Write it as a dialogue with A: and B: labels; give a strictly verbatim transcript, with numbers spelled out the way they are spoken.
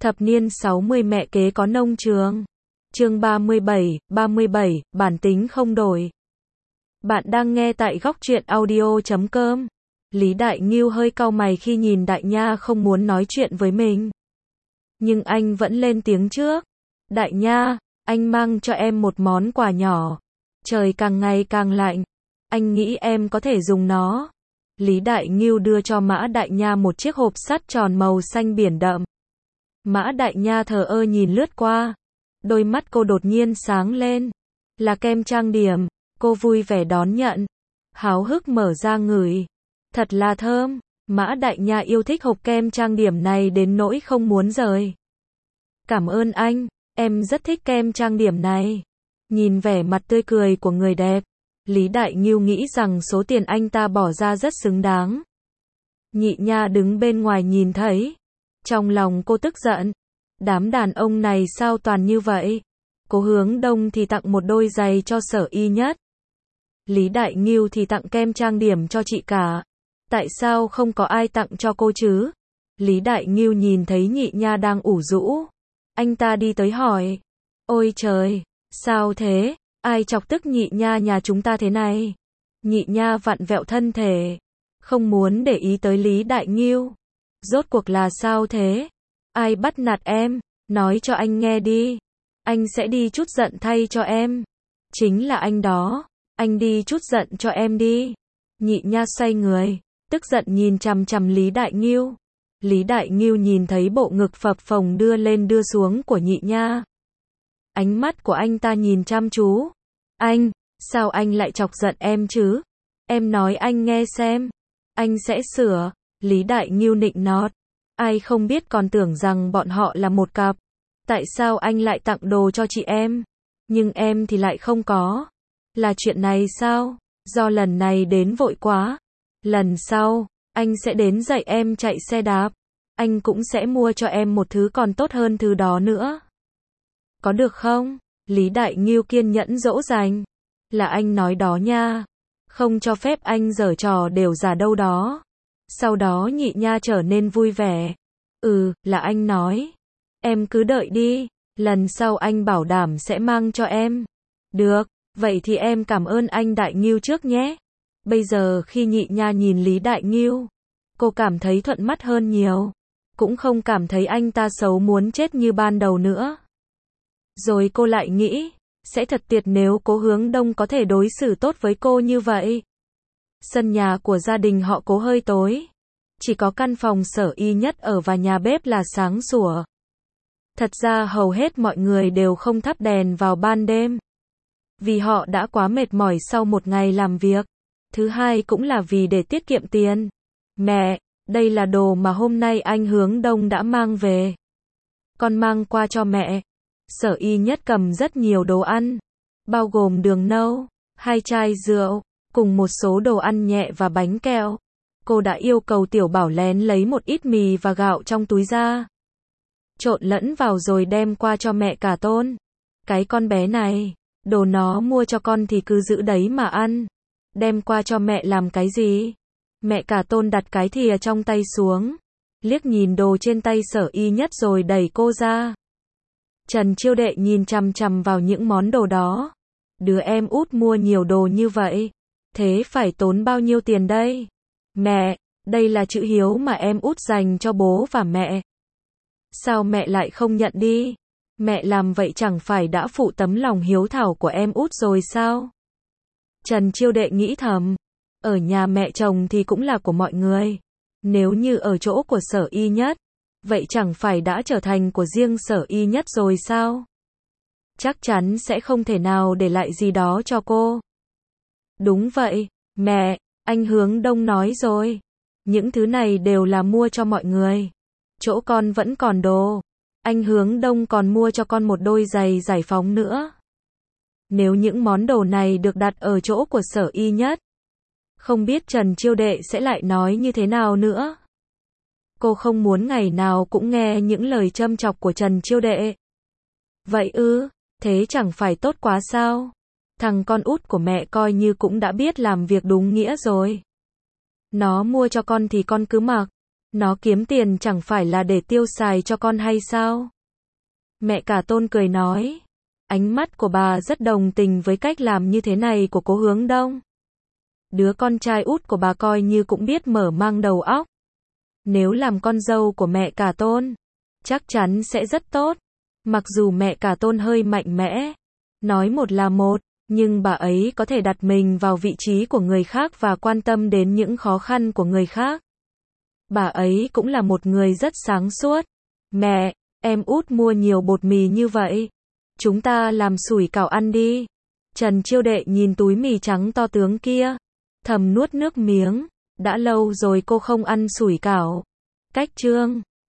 A: Thập niên sáu mươi mẹ kế có nông trường. Chương ba mươi bảy, ba mươi bảy, bản tính không đổi. Bạn đang nghe tại góc truyện audio chấm com. Lý Đại Ngưu hơi cau mày khi nhìn Đại Nha không muốn nói chuyện với mình. Nhưng anh vẫn lên tiếng trước. Đại Nha, anh mang cho em một món quà nhỏ. Trời càng ngày càng lạnh. Anh nghĩ em có thể dùng nó. Lý Đại Ngưu đưa cho Mã Đại Nha một chiếc hộp sắt tròn màu xanh biển đậm. Mã Đại Nha thờ ơ nhìn lướt qua. Đôi mắt cô đột nhiên sáng lên. Là kem trang điểm. Cô vui vẻ đón nhận. Háo hức mở ra ngửi. Thật là thơm. Mã Đại Nha yêu thích hộp kem trang điểm này đến nỗi không muốn rời. Cảm ơn anh. Em rất thích kem trang điểm này. Nhìn vẻ mặt tươi cười của người đẹp. Lý Đại Ngưu nghĩ rằng số tiền anh ta bỏ ra rất xứng đáng. Nhị Nha đứng bên ngoài nhìn thấy. Trong lòng cô tức giận. Đám đàn ông này sao toàn như vậy? Cố Hướng Đông thì tặng một đôi giày cho Sở Y Nhất. Lý Đại Ngưu thì tặng kem trang điểm cho chị cả. Tại sao không có ai tặng cho cô chứ? Lý Đại Ngưu nhìn thấy Nhị Nha đang ủ rũ. Anh ta đi tới hỏi. Ôi trời, sao thế? Ai chọc tức Nhị Nha nhà chúng ta thế này? Nhị Nha vặn vẹo thân thể. Không muốn để ý tới Lý Đại Ngưu. Rốt cuộc là sao thế? Ai bắt nạt em? Nói cho anh nghe đi. Anh sẽ đi chút giận thay cho em. Chính là anh đó. Anh đi chút giận cho em đi. Nhị Nha xoay người. Tức giận nhìn chằm chằm Lý Đại Ngưu. Lý Đại Ngưu nhìn thấy bộ ngực phập phồng đưa lên đưa xuống của Nhị Nha. Ánh mắt của anh ta nhìn chăm chú. Anh, sao anh lại chọc giận em chứ? Em nói anh nghe xem. Anh sẽ sửa. Lý Đại Ngưu nịnh nọt. Ai không biết còn tưởng rằng bọn họ là một cặp. Tại sao anh lại tặng đồ cho chị em? Nhưng em thì lại không có. Là chuyện này sao? Do lần này đến vội quá. Lần sau, anh sẽ đến dạy em chạy xe đạp. Anh cũng sẽ mua cho em một thứ còn tốt hơn thứ đó nữa. Có được không? Lý Đại Ngưu kiên nhẫn dỗ dành. Là anh nói đó nha. Không cho phép anh giở trò đều giả đâu đó. Sau đó Nhị Nha trở nên vui vẻ. Ừ, là anh nói. Em cứ đợi đi. Lần sau anh bảo đảm sẽ mang cho em. Được, vậy thì em cảm ơn anh Đại Ngưu trước nhé. Bây giờ khi Nhị Nha nhìn Lý Đại Ngưu, cô cảm thấy thuận mắt hơn nhiều. Cũng không cảm thấy anh ta xấu muốn chết như ban đầu nữa. Rồi cô lại nghĩ, sẽ thật tuyệt nếu Cố Hướng Đông có thể đối xử tốt với cô như vậy. Sân nhà của gia đình họ Cố hơi tối. Chỉ có căn phòng Sở Y Nhất ở và nhà bếp là sáng sủa. Thật ra hầu hết mọi người đều không thắp đèn vào ban đêm. Vì họ đã quá mệt mỏi sau một ngày làm việc. Thứ hai cũng là vì để tiết kiệm tiền. Mẹ, đây là đồ mà hôm nay anh Hướng Đông đã mang về. Con mang qua cho mẹ. Sở Y Nhất cầm rất nhiều đồ ăn. Bao gồm đường nâu, hai chai rượu, cùng một số đồ ăn nhẹ và bánh kẹo. Cô đã yêu cầu Tiểu Bảo lén lấy một ít mì và gạo trong túi ra. Trộn lẫn vào rồi đem qua cho mẹ Cả Tôn. Cái con bé này, đồ nó mua cho con thì cứ giữ đấy mà ăn. Đem qua cho mẹ làm cái gì? Mẹ Cả Tôn đặt cái thìa trong tay xuống. Liếc nhìn đồ trên tay Sở Y Nhất rồi đẩy cô ra. Trần Chiêu Đệ nhìn chằm chằm vào những món đồ đó. Đứa em út mua nhiều đồ như vậy. Thế phải tốn bao nhiêu tiền đây? Mẹ, đây là chữ hiếu mà em út dành cho bố và mẹ. Sao mẹ lại không nhận đi? Mẹ làm vậy chẳng phải đã phụ tấm lòng hiếu thảo của em út rồi sao? Trần Chiêu Đệ nghĩ thầm. Ở nhà mẹ chồng thì cũng là của mọi người. Nếu như ở chỗ của Sở Y Nhất, vậy chẳng phải đã trở thành của riêng Sở Y Nhất rồi sao? Chắc chắn sẽ không thể nào để lại gì đó cho cô. Đúng vậy, mẹ, anh Hướng Đông nói rồi. Những thứ này đều là mua cho mọi người. Chỗ con vẫn còn đồ. Anh Hướng Đông còn mua cho con một đôi giày giải phóng nữa. Nếu những món đồ này được đặt ở chỗ của Sở Y Nhất, không biết Trần Chiêu Đệ sẽ lại nói như thế nào nữa. Cô không muốn ngày nào cũng nghe những lời châm chọc của Trần Chiêu Đệ. Vậy ư, thế chẳng phải tốt quá sao? Thằng con út của mẹ coi như cũng đã biết làm việc đúng nghĩa rồi. Nó mua cho con thì con cứ mặc. Nó kiếm tiền chẳng phải là để tiêu xài cho con hay sao? Mẹ cả Tôn cười nói. Ánh mắt của bà rất đồng tình với cách làm như thế này của cố Hướng Đông. Đứa con trai út của bà coi như cũng biết mở mang đầu óc. Nếu làm con dâu của mẹ cả Tôn, chắc chắn sẽ rất tốt. Mặc dù mẹ cả Tôn hơi mạnh mẽ, nói một là một, nhưng bà ấy có thể đặt mình vào vị trí của người khác và quan tâm đến những khó khăn của người khác. Bà ấy cũng là một người rất sáng suốt. Mẹ, em út mua nhiều bột mì như vậy. Chúng ta làm sủi cảo ăn đi. Trần Chiêu Đệ nhìn túi mì trắng to tướng kia, thầm nuốt nước miếng. Đã lâu rồi cô không ăn sủi cảo. Cách chương